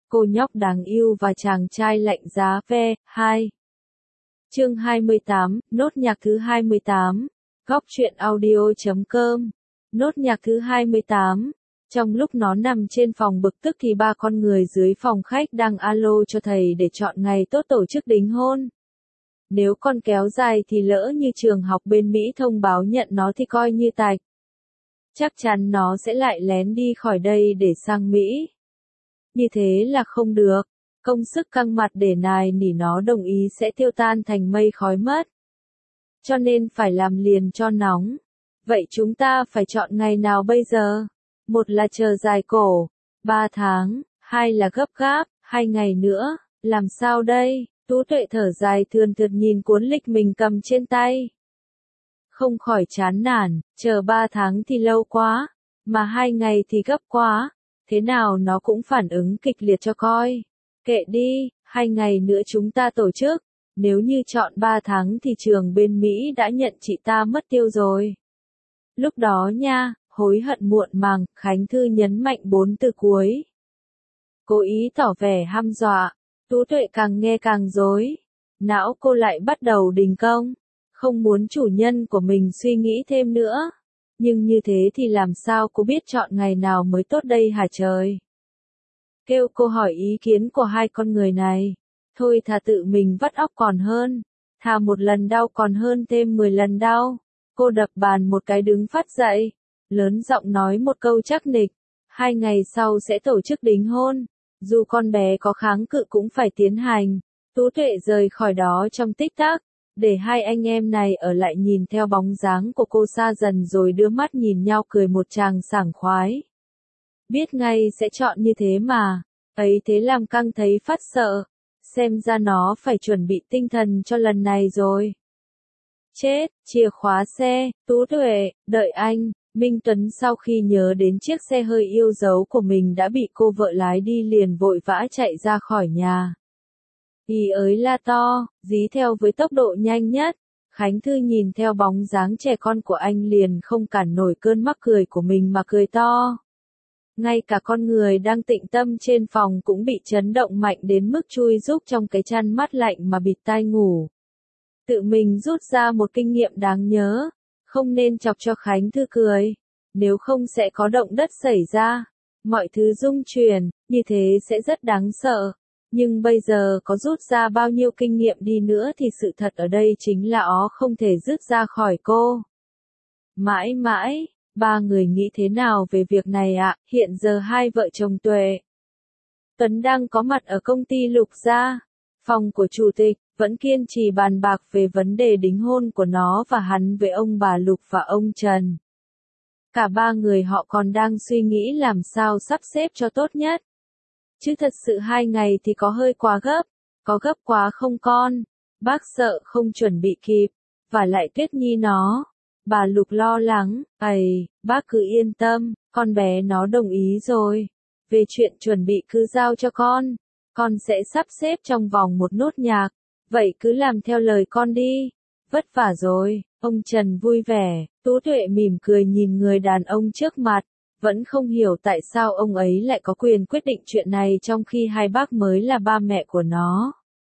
Cô nhóc đáng yêu và chàng trai lạnh giá ve. 2. Chương 28, nốt nhạc thứ 28. Góc truyện audio.com. Nốt nhạc thứ 28. Trong lúc nó nằm trên phòng bực tức thì ba con người dưới phòng khách đang alo cho thầy để chọn ngày tốt tổ chức đính hôn. Nếu con kéo dài thì lỡ như trường học bên Mỹ thông báo nhận nó thì coi như tạch. Chắc chắn nó sẽ lại lén đi khỏi đây để sang Mỹ. Như thế là không được. Công sức căng mặt để nài nỉ nó đồng ý sẽ tiêu tan thành mây khói mất. Cho nên phải làm liền cho nóng. Vậy chúng ta phải chọn ngày nào bây giờ? Một là chờ dài cổ, 3 tháng, 2 là gấp gáp, 2 ngày nữa, làm sao đây? Tú Tuệ thở dài thườn thượt nhìn cuốn lịch mình cầm trên tay. Không khỏi chán nản, chờ 3 tháng thì lâu quá, mà 2 ngày thì gấp quá, thế nào nó cũng phản ứng kịch liệt cho coi. Kệ đi, 2 ngày nữa chúng ta tổ chức, nếu như chọn 3 tháng thì trường bên Mỹ đã nhận chị ta mất tiêu rồi. Lúc đó nha, hối hận muộn màng, Khánh Thư nhấn mạnh 4 từ cuối. Cố ý tỏ vẻ hăm dọa, Tú Tuệ càng nghe càng rối. Não cô lại bắt đầu đình công, không muốn chủ nhân của mình suy nghĩ thêm nữa. Nhưng như thế thì làm sao cô biết chọn ngày nào mới tốt đây hả trời? Kêu cô hỏi ý kiến của hai con người này. Thôi thà tự mình vắt óc còn hơn. Thà một lần đau còn hơn thêm 10 lần đau. Cô đập bàn một cái đứng phát dậy. Lớn giọng nói một câu chắc nịch. 2 ngày sau sẽ tổ chức đính hôn. Dù con bé có kháng cự cũng phải tiến hành. Tú Tuệ rời khỏi đó trong tích tắc. Để hai anh em này ở lại nhìn theo bóng dáng của cô xa dần rồi đưa mắt nhìn nhau cười một tràng sảng khoái. Biết ngay sẽ chọn như thế mà. Ấy thế làm căng thấy phát sợ. Xem ra nó phải chuẩn bị tinh thần cho lần này rồi. Chết, chìa khóa xe, Tú Tuệ, đợi anh. Minh Tuấn sau khi nhớ đến chiếc xe hơi yêu dấu của mình đã bị cô vợ lái đi liền vội vã chạy ra khỏi nhà. Ý ới la to, dí theo với tốc độ nhanh nhất. Khánh Thư nhìn theo bóng dáng trẻ con của anh liền không cản nổi cơn mắc cười của mình mà cười to. Ngay cả con người đang tĩnh tâm trên phòng cũng bị chấn động mạnh đến mức chui rúc trong cái chăn mát lạnh mà bịt tai ngủ. Tự mình rút ra một kinh nghiệm đáng nhớ, không nên chọc cho Khánh Thư cười, nếu không sẽ có động đất xảy ra, mọi thứ rung chuyển, như thế sẽ rất đáng sợ. Nhưng bây giờ có rút ra bao nhiêu kinh nghiệm đi nữa thì sự thật ở đây chính là ó không thể dứt ra khỏi cô. Mãi mãi, ba người nghĩ thế nào về việc này ạ? Hiện giờ hai vợ chồng Tuệ Tuấn đang có mặt ở công ty Lục Gia. Phòng của chủ tịch vẫn kiên trì bàn bạc về vấn đề đính hôn của nó và hắn với ông bà Lục và ông Trần. Cả ba người họ còn đang suy nghĩ làm sao sắp xếp cho tốt nhất. Chứ thật sự 2 ngày thì có hơi quá gấp, có gấp quá không con, bác sợ không chuẩn bị kịp, và lại Tuyết Nhi nó. Bà Lục lo lắng, bác cứ yên tâm, con bé nó đồng ý rồi. Về chuyện chuẩn bị cứ giao cho con sẽ sắp xếp trong vòng một nốt nhạc, vậy cứ làm theo lời con đi. Vất vả rồi, ông Trần vui vẻ, Tú Tuệ mỉm cười nhìn người đàn ông trước mặt. Vẫn không hiểu tại sao ông ấy lại có quyền quyết định chuyện này trong khi hai bác mới là ba mẹ của nó.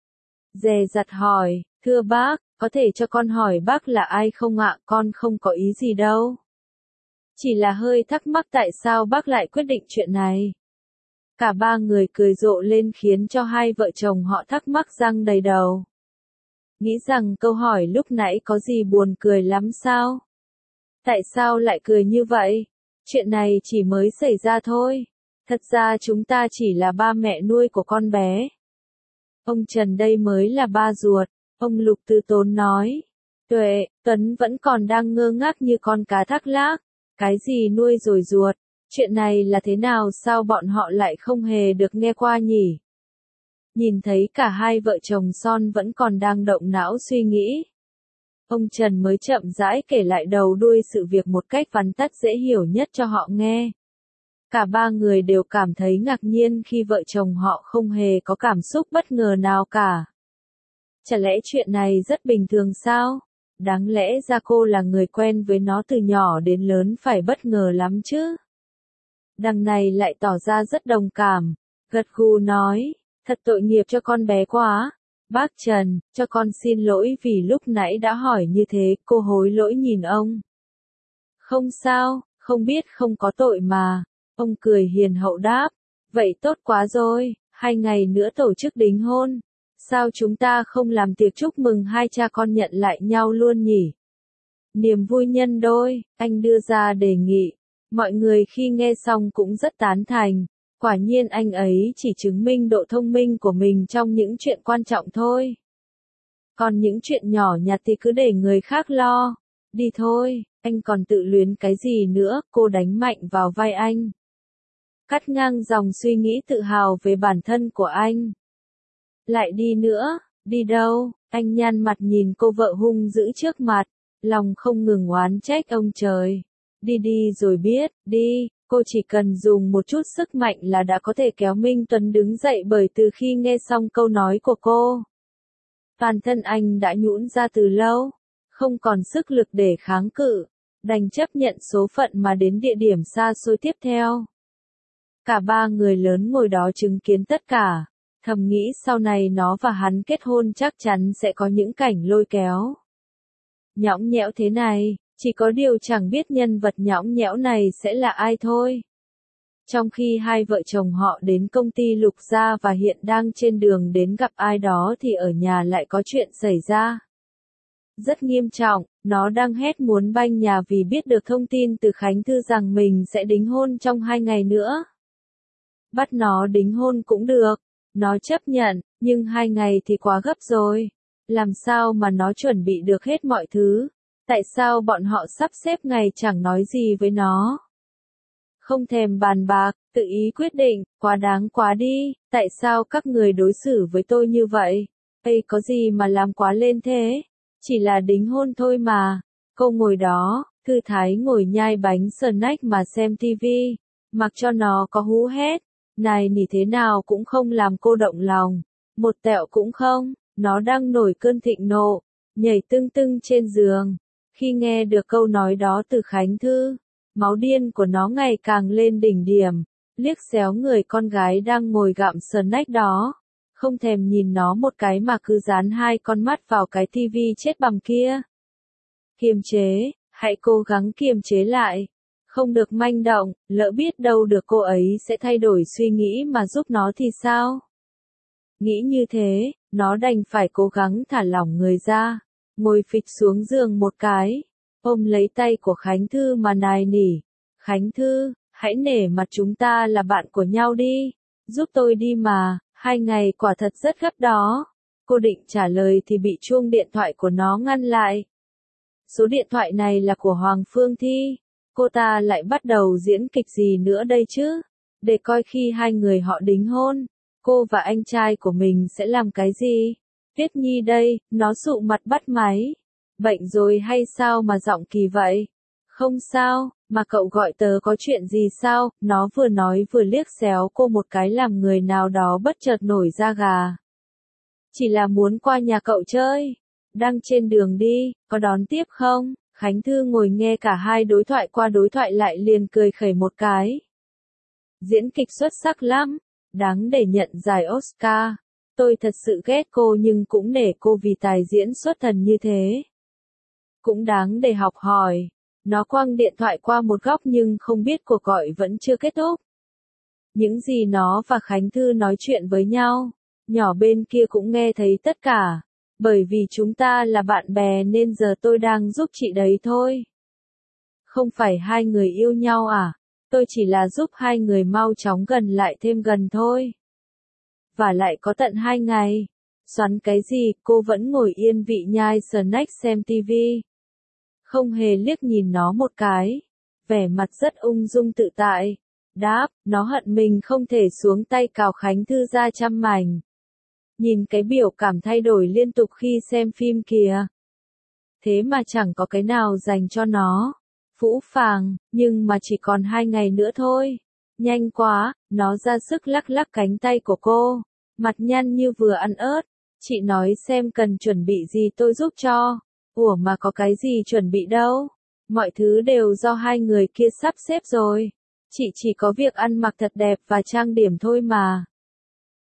Dè dặt hỏi, thưa bác, có thể cho con hỏi bác là ai không ạ? Con không có ý gì đâu. Chỉ là hơi thắc mắc tại sao bác lại quyết định chuyện này. Cả ba người cười rộ lên khiến cho hai vợ chồng họ thắc mắc răng đầy đầu. Nghĩ rằng câu hỏi lúc nãy có gì buồn cười lắm sao? Tại sao lại cười như vậy? Chuyện này chỉ mới xảy ra thôi. Thật ra chúng ta chỉ là ba mẹ nuôi của con bé. Ông Trần đây mới là ba ruột, ông Lục từ tốn nói. Tuệ, Tuấn vẫn còn đang ngơ ngác như con cá thác lác. Cái gì nuôi rồi ruột? Chuyện này là thế nào sao bọn họ lại không hề được nghe qua nhỉ? Nhìn thấy cả hai vợ chồng son vẫn còn đang động não suy nghĩ. Ông Trần mới chậm rãi kể lại đầu đuôi sự việc một cách vắn tắt dễ hiểu nhất cho họ nghe. Cả ba người đều cảm thấy ngạc nhiên khi vợ chồng họ không hề có cảm xúc bất ngờ nào cả. Chả lẽ chuyện này rất bình thường sao? Đáng lẽ ra cô là người quen với nó từ nhỏ đến lớn phải bất ngờ lắm chứ. Đằng này lại tỏ ra rất đồng cảm, gật gù nói, thật tội nghiệp cho con bé quá. Bác Trần, cho con xin lỗi vì lúc nãy đã hỏi như thế, cô hối lỗi nhìn ông. Không sao, không biết không có tội mà. Ông cười hiền hậu đáp, vậy tốt quá rồi, 2 ngày nữa tổ chức đính hôn. Sao chúng ta không làm tiệc chúc mừng hai cha con nhận lại nhau luôn nhỉ? Niềm vui nhân đôi, anh đưa ra đề nghị. Mọi người khi nghe xong cũng rất tán thành. Quả nhiên anh ấy chỉ chứng minh độ thông minh của mình trong những chuyện quan trọng thôi. Còn những chuyện nhỏ nhặt thì cứ để người khác lo. Đi thôi, anh còn tự luyến cái gì nữa, cô đánh mạnh vào vai anh. Cắt ngang dòng suy nghĩ tự hào về bản thân của anh. Lại đi nữa, đi đâu? Anh nhăn mặt nhìn cô vợ hung dữ trước mặt, lòng không ngừng oán trách ông trời. Đi đi rồi biết, đi, cô chỉ cần dùng một chút sức mạnh là đã có thể kéo Minh Tuấn đứng dậy bởi từ khi nghe xong câu nói của cô. Toàn thân anh đã nhũn ra từ lâu, không còn sức lực để kháng cự, đành chấp nhận số phận mà đến địa điểm xa xôi tiếp theo. Cả 3 người lớn ngồi đó chứng kiến tất cả, thầm nghĩ sau này nó và hắn kết hôn chắc chắn sẽ có những cảnh lôi kéo. Nhõng nhẽo thế này, chỉ có điều chẳng biết nhân vật nhõng nhẽo này sẽ là ai thôi. Trong khi hai vợ chồng họ đến công ty Lục Gia và hiện đang trên đường đến gặp ai đó thì ở nhà lại có chuyện xảy ra. Rất nghiêm trọng, nó đang hét muốn banh nhà vì biết được thông tin từ Khánh Thư rằng mình sẽ đính hôn trong 2 ngày nữa. Bắt nó đính hôn cũng được, nó chấp nhận, nhưng 2 ngày thì quá gấp rồi. Làm sao mà nó chuẩn bị được hết mọi thứ? Tại sao bọn họ sắp xếp ngày chẳng nói gì với nó? Không thèm bàn bạc, tự ý quyết định, quá đáng quá đi, tại sao các người đối xử với tôi như vậy? Ây có gì mà làm quá lên thế? Chỉ là đính hôn thôi mà. Cô ngồi đó, thư thái ngồi nhai bánh snack mà xem tivi, mặc cho nó có hú hét. Này nỉ thế nào cũng không làm cô động lòng, một tẹo cũng không, nó đang nổi cơn thịnh nộ, nhảy tưng tưng trên giường. Khi nghe được câu nói đó từ Khánh Thư, máu điên của nó ngày càng lên đỉnh điểm, liếc xéo người con gái đang ngồi gặm snack đó, không thèm nhìn nó một cái mà cứ dán 2 con mắt vào cái tivi chết bằm kia. Kiềm chế, hãy cố gắng kiềm chế lại. Không được manh động, lỡ biết đâu được cô ấy sẽ thay đổi suy nghĩ mà giúp nó thì sao? Nghĩ như thế, nó đành phải cố gắng thả lỏng người ra, ngồi phịch xuống giường một cái, ôm lấy tay của Khánh Thư mà nài nỉ. Khánh Thư, hãy nể mặt chúng ta là bạn của nhau đi, giúp tôi đi mà, 2 ngày quả thật rất gấp đó. Cô định trả lời thì bị chuông điện thoại của nó ngăn lại. Số điện thoại này là của Hoàng Phương Thi. Cô ta lại bắt đầu diễn kịch gì nữa đây chứ? Để coi khi 2 người họ đính hôn, cô và anh trai của mình sẽ làm cái gì? Tuyết Nhi đây, nó sụ mặt bắt máy. Bệnh rồi hay sao mà giọng kỳ vậy? Không sao, mà cậu gọi tớ có chuyện gì sao? Nó vừa nói vừa liếc xéo cô một cái làm người nào đó bất chợt nổi da gà. Chỉ là muốn qua nhà cậu chơi. Đang trên đường đi, có đón tiếp không? Khánh Thư ngồi nghe cả hai đối thoại qua đối thoại lại liền cười khẩy một cái. Diễn kịch xuất sắc lắm, đáng để nhận giải Oscar. Tôi thật sự ghét cô nhưng cũng nể cô vì tài diễn xuất thần như thế. Cũng đáng để học hỏi. Nó quăng điện thoại qua một góc nhưng không biết cuộc gọi vẫn chưa kết thúc. Những gì nó và Khánh Thư nói chuyện với nhau, nhỏ bên kia cũng nghe thấy tất cả. Bởi vì chúng ta là bạn bè nên giờ tôi đang giúp chị đấy thôi. Không phải 2 người yêu nhau à? Tôi chỉ là giúp 2 người mau chóng gần lại thêm gần thôi. Và lại có tận 2 ngày. Xoắn cái gì, cô vẫn ngồi yên vị nhai snack xem tivi. Không hề liếc nhìn nó một cái. Vẻ mặt rất ung dung tự tại. Đáp, nó hận mình không thể xuống tay cào Khánh Thư ra trăm mảnh. Nhìn cái biểu cảm thay đổi liên tục khi xem phim kìa. Thế mà chẳng có cái nào dành cho nó. Phũ phàng, nhưng mà chỉ còn 2 ngày nữa thôi. Nhanh quá, nó ra sức lắc lắc cánh tay của cô. Mặt nhăn như vừa ăn ớt. Chị nói xem cần chuẩn bị gì tôi giúp cho. Ủa mà có cái gì chuẩn bị đâu. Mọi thứ đều do 2 người kia sắp xếp rồi. Chị chỉ có việc ăn mặc thật đẹp và trang điểm thôi mà.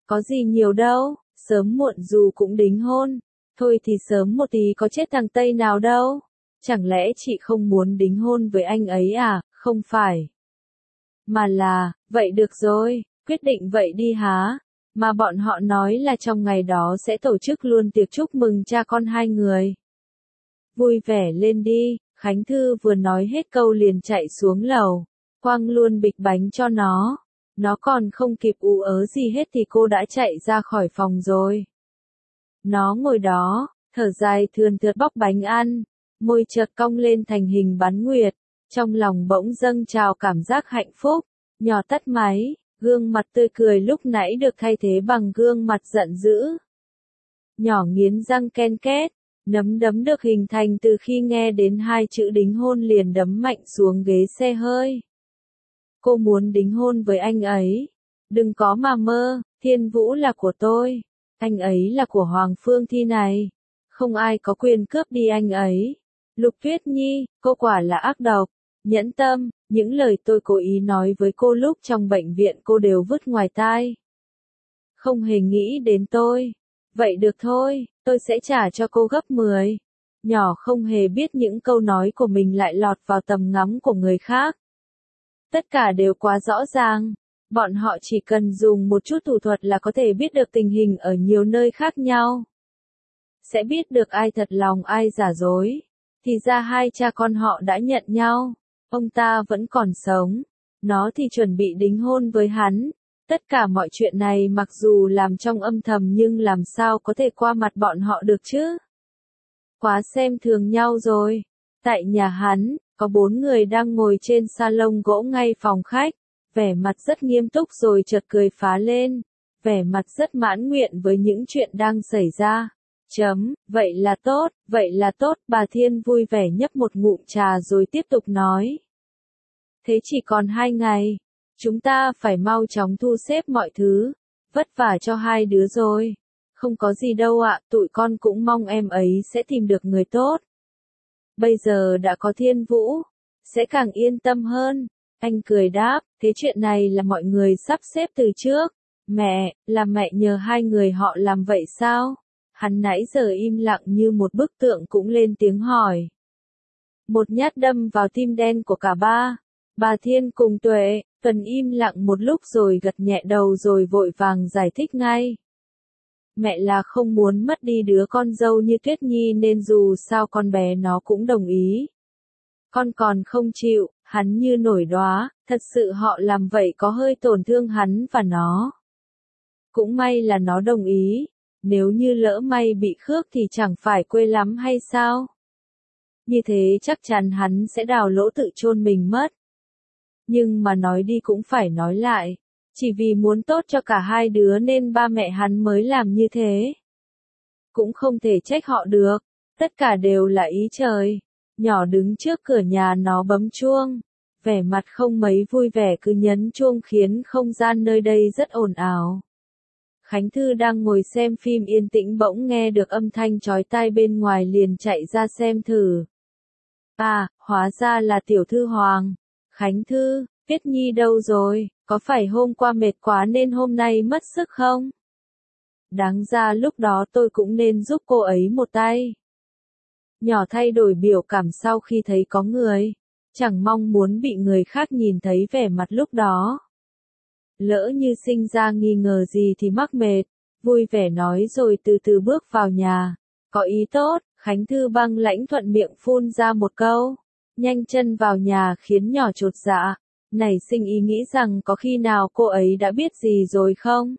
Có gì nhiều đâu, sớm muộn dù cũng đính hôn. Thôi thì sớm một tí có chết thằng Tây nào đâu. Chẳng lẽ chị không muốn đính hôn với anh ấy à? Không phải. Mà là, vậy được rồi, quyết định vậy đi há. Mà bọn họ nói là trong ngày đó sẽ tổ chức luôn tiệc chúc mừng cha con hai người. Vui vẻ lên đi, Khánh Thư vừa nói hết câu liền chạy xuống lầu, quăng luôn bịch bánh cho nó. Nó còn không kịp ú ớ gì hết thì cô đã chạy ra khỏi phòng rồi. Nó ngồi đó, thở dài thườn thượt bóc bánh ăn, môi chợt cong lên thành hình bán nguyệt, trong lòng bỗng dâng trào cảm giác hạnh phúc, nhỏ tắt máy, gương mặt tươi cười lúc nãy được thay thế bằng gương mặt giận dữ. Nhỏ nghiến răng ken két, nắm đấm được hình thành từ khi nghe đến hai chữ đính hôn liền đấm mạnh xuống ghế xe hơi. Cô muốn đính hôn với anh ấy. Đừng có mà mơ, Thiên Vũ là của tôi. Anh ấy là của Hoàng Phương Thi này. Không ai có quyền cướp đi anh ấy. Lục Tuyết Nhi, cô quả là ác độc. Nhẫn tâm, những lời tôi cố ý nói với cô lúc trong bệnh viện cô đều vứt ngoài tai. Không hề nghĩ đến tôi. Vậy được thôi, tôi sẽ trả cho cô gấp 10. Nhỏ không hề biết những câu nói của mình lại lọt vào tầm ngắm của người khác. Tất cả đều quá rõ ràng. Bọn họ chỉ cần dùng một chút thủ thuật là có thể biết được tình hình ở nhiều nơi khác nhau. Sẽ biết được ai thật lòng ai giả dối. Thì ra hai cha con họ đã nhận nhau. Ông ta vẫn còn sống. Nó thì chuẩn bị đính hôn với hắn. Tất cả mọi chuyện này mặc dù làm trong âm thầm nhưng làm sao có thể qua mặt bọn họ được chứ? Quá xem thường nhau rồi. Tại nhà hắn, có 4 người đang ngồi trên salon gỗ ngay phòng khách, vẻ mặt rất nghiêm túc rồi chợt cười phá lên, vẻ mặt rất mãn nguyện với những chuyện đang xảy ra. Vậy là tốt, bà Thiên vui vẻ nhấp một ngụm trà rồi tiếp tục nói. Thế chỉ còn 2 ngày, chúng ta phải mau chóng thu xếp mọi thứ, vất vả cho hai đứa rồi. Không có gì đâu ạ, tụi con cũng mong em ấy sẽ tìm được người tốt. Bây giờ đã có Thiên Vũ, sẽ càng yên tâm hơn. Anh cười đáp, thế chuyện này là mọi người sắp xếp từ trước. Mẹ, là mẹ nhờ hai người họ làm vậy sao? Hắn nãy giờ im lặng như một bức tượng cũng lên tiếng hỏi. Một nhát đâm vào tim đen của cả ba. Bà Thiên cùng Tuệ, Tuần im lặng một lúc rồi gật nhẹ đầu rồi vội vàng giải thích ngay. Mẹ là không muốn mất đi đứa con dâu như Tuyết Nhi nên dù sao con bé nó cũng đồng ý. Con còn không chịu, hắn như nổi đoá, thật sự họ làm vậy có hơi tổn thương hắn và nó. Cũng may là nó đồng ý, nếu như lỡ may bị khước thì chẳng phải quê lắm hay sao? Như thế chắc chắn hắn sẽ đào lỗ tự chôn mình mất. Nhưng mà nói đi cũng phải nói lại. Chỉ vì muốn tốt cho cả hai đứa nên ba mẹ hắn mới làm như thế. Cũng không thể trách họ được. Tất cả đều là ý trời. Nhỏ đứng trước cửa nhà nó bấm chuông. Vẻ mặt không mấy vui vẻ cứ nhấn chuông khiến không gian nơi đây rất ồn ào. Khánh Thư đang ngồi xem phim yên tĩnh bỗng nghe được âm thanh chói tai bên ngoài liền chạy ra xem thử. À, hóa ra là tiểu thư Hoàng. Khánh Thư, Tuyết Nhi đâu rồi, có phải hôm qua mệt quá nên hôm nay mất sức không? Đáng ra lúc đó tôi cũng nên giúp cô ấy một tay. Nhỏ thay đổi biểu cảm sau khi thấy có người, chẳng mong muốn bị người khác nhìn thấy vẻ mặt lúc đó. Lỡ như sinh ra nghi ngờ gì thì mắc mệt, vui vẻ nói rồi từ từ bước vào nhà. Có ý tốt, Khánh Thư băng lãnh thuận miệng phun ra một câu. Nhanh chân vào nhà khiến nhỏ chột dạ, nảy sinh ý nghĩ rằng có khi nào cô ấy đã biết gì rồi không?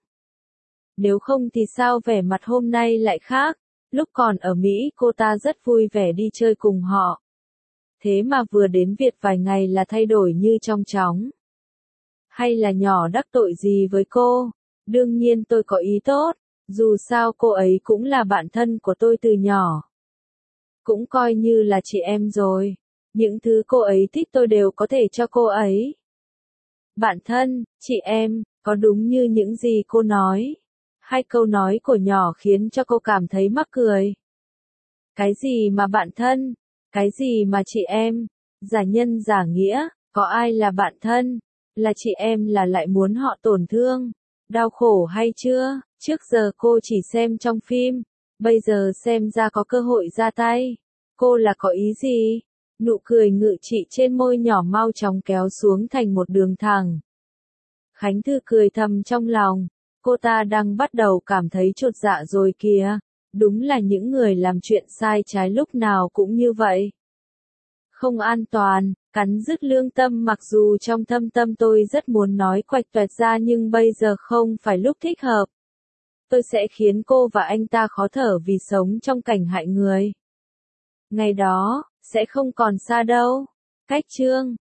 Nếu không thì sao vẻ mặt hôm nay lại khác, lúc còn ở Mỹ cô ta rất vui vẻ đi chơi cùng họ. Thế mà vừa đến Việt vài ngày là thay đổi như trong chóng. Hay là nhỏ đắc tội gì với cô? Đương nhiên tôi có ý tốt, dù sao cô ấy cũng là bạn thân của tôi từ nhỏ. Cũng coi như là chị em rồi. Những thứ cô ấy thích tôi đều có thể cho cô ấy. Bạn thân, chị em, có đúng như những gì cô nói? Hai câu nói của nhỏ khiến cho cô cảm thấy mắc cười. Cái gì mà bạn thân? Cái gì mà chị em? Giả nhân giả nghĩa, có ai là bạn thân? Là chị em là lại muốn họ tổn thương. Đau khổ hay chưa? Trước giờ cô chỉ xem trong phim, bây giờ xem ra có cơ hội ra tay. Cô là có ý gì? Nụ cười ngự trị trên môi nhỏ mau chóng kéo xuống thành một đường thẳng. Khánh Thư cười thầm trong lòng, cô ta đang bắt đầu cảm thấy chột dạ rồi kìa. Đúng là những người làm chuyện sai trái lúc nào cũng như vậy. Không an toàn, cắn rứt lương tâm, mặc dù trong thâm tâm tôi rất muốn nói quạch toẹt ra nhưng bây giờ không phải lúc thích hợp. Tôi sẽ khiến cô và anh ta khó thở vì sống trong cảnh hại người. Ngày đó, sẽ không còn xa đâu. Cách chương